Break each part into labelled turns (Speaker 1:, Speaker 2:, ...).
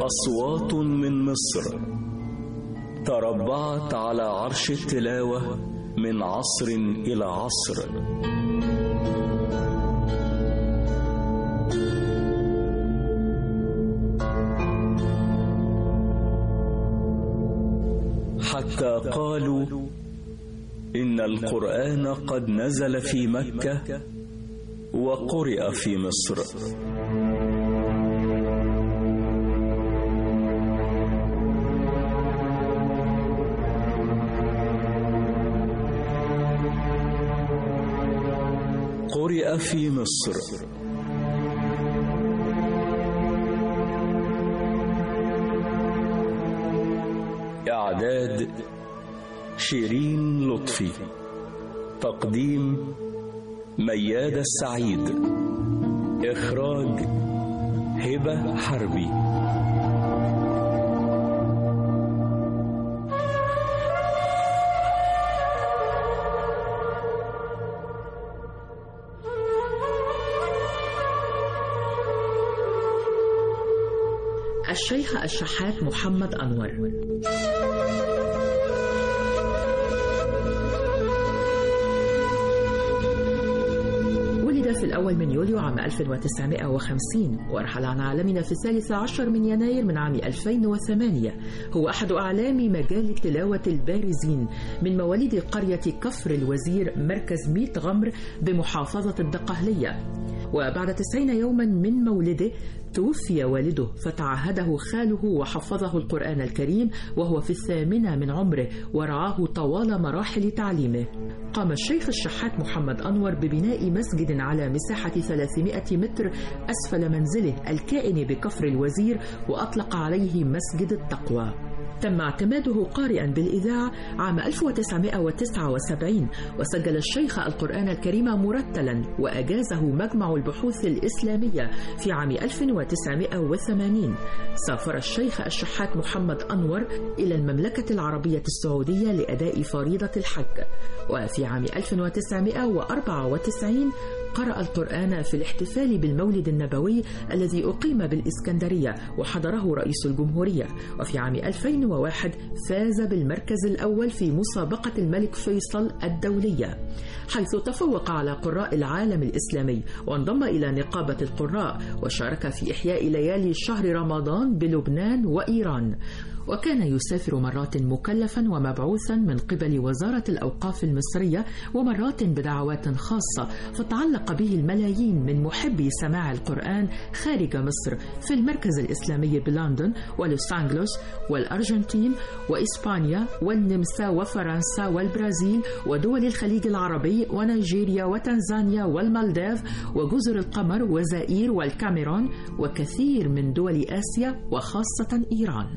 Speaker 1: أصوات من مصر تربعت على عرش التلاوة من عصر إلى عصر. حتى قالوا إن القرآن قد نزل في مكة وقرئ في مصر. قرئ في مصر. إعداد شيرين لطفي. تقديم ميادة السعيد. إخراج هبة حربي.
Speaker 2: الشيخ الشحات محمد أنور. ولد في الأول من يوليو عام 1950 ورحل عن عالمنا في 13 من يناير من عام 2008. هو أحد أعلام مجال التلاوة البارزين من مواليد قرية كفر الوزير مركز ميت غمر بمحافظة الدقهلية. وبعد 90 يوما من مولده توفي والده، فتعهده خاله وحفظه القرآن الكريم وهو في 8 من عمره ورعاه طوال مراحل تعليمه. قام الشيخ الشحات محمد أنور ببناء مسجد على مساحة 300 متر أسفل منزله الكائن بكفر الوزير، وأطلق عليه مسجد التقوى. تم اعتماده قارئا بالإذاعة عام 1979، وسجل الشيخ القرآن الكريم مرتلا وأجازه مجمع البحوث الإسلامية في عام 1980. سافر الشيخ الشحات محمد أنور إلى المملكة العربية السعودية لأداء فريضة الحج، وفي عام 1994 قرأ القرآن في الاحتفال بالمولد النبوي الذي أقيم بالإسكندرية وحضره رئيس الجمهورية. وفي عام 2001 فاز بالمركز الأول في مسابقة الملك فيصل الدولية، حيث تفوق على قراء العالم الإسلامي، وانضم إلى نقابة القراء وشارك في إحياء ليالي شهر رمضان بلبنان وإيران. وكان يسافر مرات مكلفا ومبعوثا من قبل وزارة الأوقاف المصرية، ومرات بدعوات خاصة، فتعلق به الملايين من محبي سماع القرآن خارج مصر في المركز الإسلامي بلندن ولوس أنجلوس والأرجنتين وإسبانيا والنمسا وفرنسا والبرازيل ودول الخليج العربي ونيجيريا وتنزانيا والمالديف وجزر القمر وزائر والكاميرون وكثير من دول آسيا وخاصة إيران.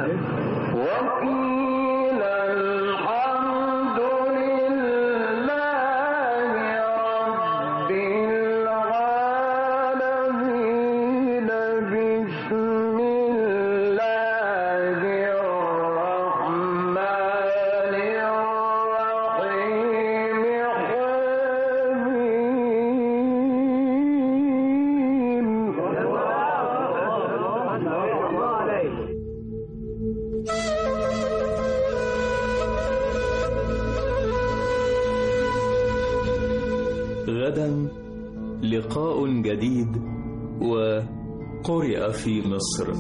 Speaker 3: وقيل الحمد لله
Speaker 1: غدا لقاء جديد وقرئ في مصر.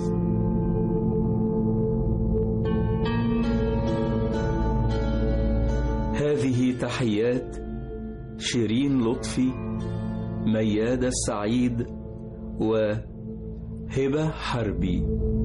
Speaker 1: هذه تحيات شيرين لطفي، ميادة السعيد، وهبة حربي.